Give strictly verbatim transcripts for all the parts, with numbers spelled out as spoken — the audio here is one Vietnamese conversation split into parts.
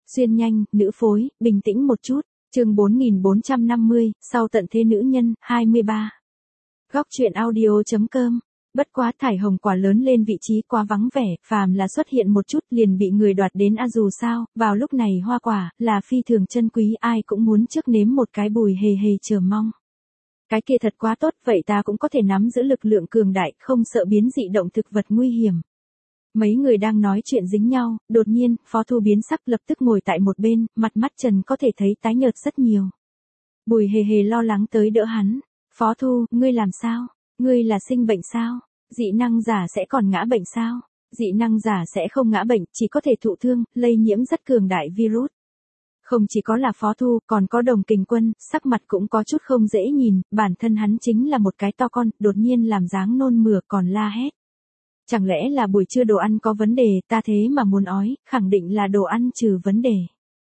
Xuyên nhanh, nữ phối, bình tĩnh một chút. Chương bốn nghìn bốn trăm năm mươi, sau tận thế nữ nhân, hai mươi ba. Góc truyện audio chấm com. Bất quá thải hồng quả lớn lên vị trí quá vắng vẻ, phàm là xuất hiện một chút liền bị người đoạt đến a dù sao, vào lúc này hoa quả, là phi thường chân quý, ai cũng muốn trước nếm một cái Bùi Hề Hề chờ mong. Cái kia thật quá tốt, vậy ta cũng có thể nắm giữ lực lượng cường đại, không sợ biến dị động thực vật nguy hiểm. Mấy người đang nói chuyện dính nhau, đột nhiên, Phó Thu biến sắc lập tức ngồi tại một bên, mặt mắt Trần có thể thấy tái nhợt rất nhiều. Bùi Hề Hề lo lắng tới đỡ hắn. Phó Thu, ngươi làm sao? Ngươi là sinh bệnh sao? Dị năng giả sẽ còn ngã bệnh sao? Dị năng giả sẽ không ngã bệnh, chỉ có thể thụ thương, lây nhiễm rất cường đại virus. Không chỉ có là Phó Thu, còn có Đồng Kình Quân, sắc mặt cũng có chút không dễ nhìn, bản thân hắn chính là một cái to con, đột nhiên làm dáng nôn mửa còn la hét. Chẳng lẽ là buổi trưa đồ ăn có vấn đề, ta thế mà muốn ói, khẳng định là đồ ăn trừ vấn đề.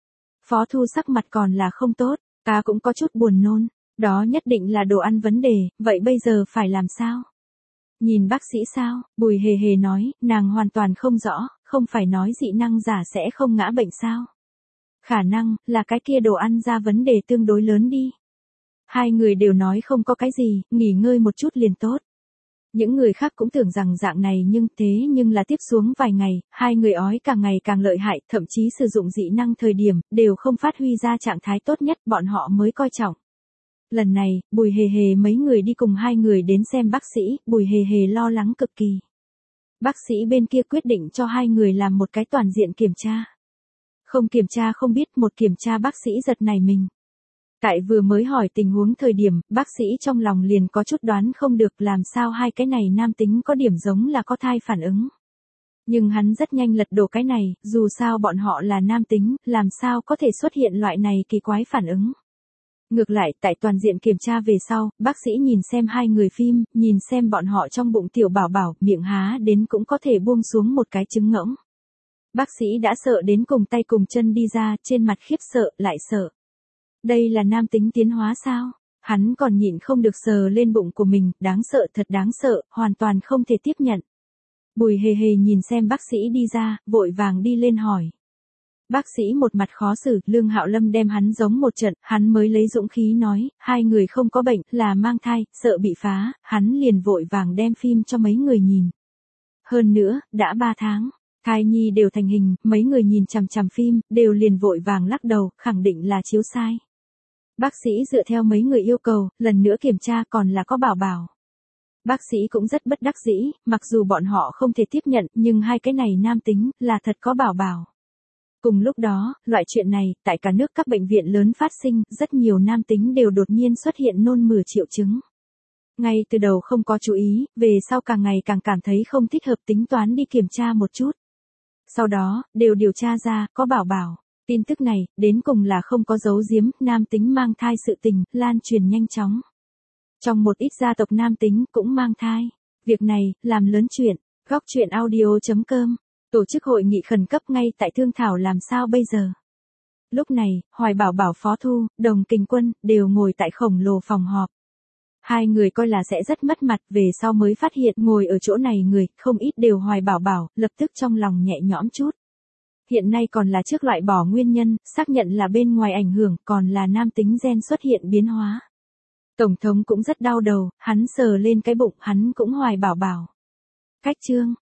Phó Thu sắc mặt còn là không tốt, ta cũng có chút buồn nôn, đó nhất định là đồ ăn vấn đề, vậy bây giờ phải làm sao? Nhìn bác sĩ sao? Bùi Hề Hề nói, nàng hoàn toàn không rõ, không phải nói dị năng giả sẽ không ngã bệnh sao? Khả năng, là cái kia đồ ăn ra vấn đề tương đối lớn đi. Hai người đều nói không có cái gì, nghỉ ngơi một chút liền tốt. Những người khác cũng tưởng rằng dạng này nhưng thế nhưng là tiếp xuống vài ngày, hai người ói càng ngày càng lợi hại, thậm chí sử dụng dị năng thời điểm, đều không phát huy ra trạng thái tốt nhất, bọn họ mới coi trọng. Lần này, Bùi Hề Hề mấy người đi cùng hai người đến xem bác sĩ, Bùi Hề Hề lo lắng cực kỳ. Bác sĩ bên kia quyết định cho hai người làm một cái toàn diện kiểm tra. Không kiểm tra không biết, một kiểm tra bác sĩ giật nảy mình. Tại vừa mới hỏi tình huống thời điểm, bác sĩ trong lòng liền có chút đoán không được làm sao hai cái này nam tính có điểm giống là có thai phản ứng. Nhưng hắn rất nhanh lật đổ cái này, dù sao bọn họ là nam tính, làm sao có thể xuất hiện loại này kỳ quái phản ứng. Ngược lại, tại toàn diện kiểm tra về sau, bác sĩ nhìn xem hai người phim, nhìn xem bọn họ trong bụng tiểu bảo bảo, miệng há đến cũng có thể buông xuống một cái trứng ngỗng. Bác sĩ đã sợ đến cùng tay cùng chân đi ra, trên mặt khiếp sợ, lại sợ. Đây là nam tính tiến hóa sao? Hắn còn nhịn không được sờ lên bụng của mình, đáng sợ thật đáng sợ, hoàn toàn không thể tiếp nhận. Bùi Hề Hề nhìn xem bác sĩ đi ra, vội vàng đi lên hỏi. Bác sĩ một mặt khó xử, Lương Hạo Lâm đem hắn giống một trận, hắn mới lấy dũng khí nói, hai người không có bệnh, là mang thai, sợ bị phá, hắn liền vội vàng đem phim cho mấy người nhìn. Hơn nữa, đã ba tháng, thai nhi đều thành hình, mấy người nhìn chằm chằm phim, đều liền vội vàng lắc đầu, khẳng định là chiếu sai. Bác sĩ dựa theo mấy người yêu cầu, lần nữa kiểm tra còn là có bảo bảo. Bác sĩ cũng rất bất đắc dĩ, mặc dù bọn họ không thể tiếp nhận, nhưng hai cái này nam tính, là thật có bảo bảo. Cùng lúc đó, loại chuyện này, tại cả nước các bệnh viện lớn phát sinh, rất nhiều nam tính đều đột nhiên xuất hiện nôn mửa triệu chứng. Ngay từ đầu không có chú ý, về sau càng ngày càng cảm thấy không thích hợp, tính toán đi kiểm tra một chút. Sau đó, đều điều tra ra, có bảo bảo. Tin tức này, đến cùng là không có giấu giếm, nam tính mang thai sự tình, lan truyền nhanh chóng. Trong một ít gia tộc nam tính cũng mang thai. Việc này, làm lớn chuyện. Góc truyện audio chấm com. Tổ chức hội nghị khẩn cấp ngay tại thương thảo làm sao bây giờ. Lúc này, Hoài Bảo Bảo, Phó Thu, Đồng Kình Quân, đều ngồi tại khổng lồ phòng họp. Hai người coi là sẽ rất mất mặt, về sau mới phát hiện ngồi ở chỗ này người, không ít đều Hoài Bảo Bảo, lập tức trong lòng nhẹ nhõm chút. Hiện nay còn là trước loại bỏ nguyên nhân, xác nhận là bên ngoài ảnh hưởng, còn là nam tính gen xuất hiện biến hóa. Tổng thống cũng rất đau đầu, hắn sờ lên cái bụng, hắn cũng Hoài Bảo Bảo. Cách chương,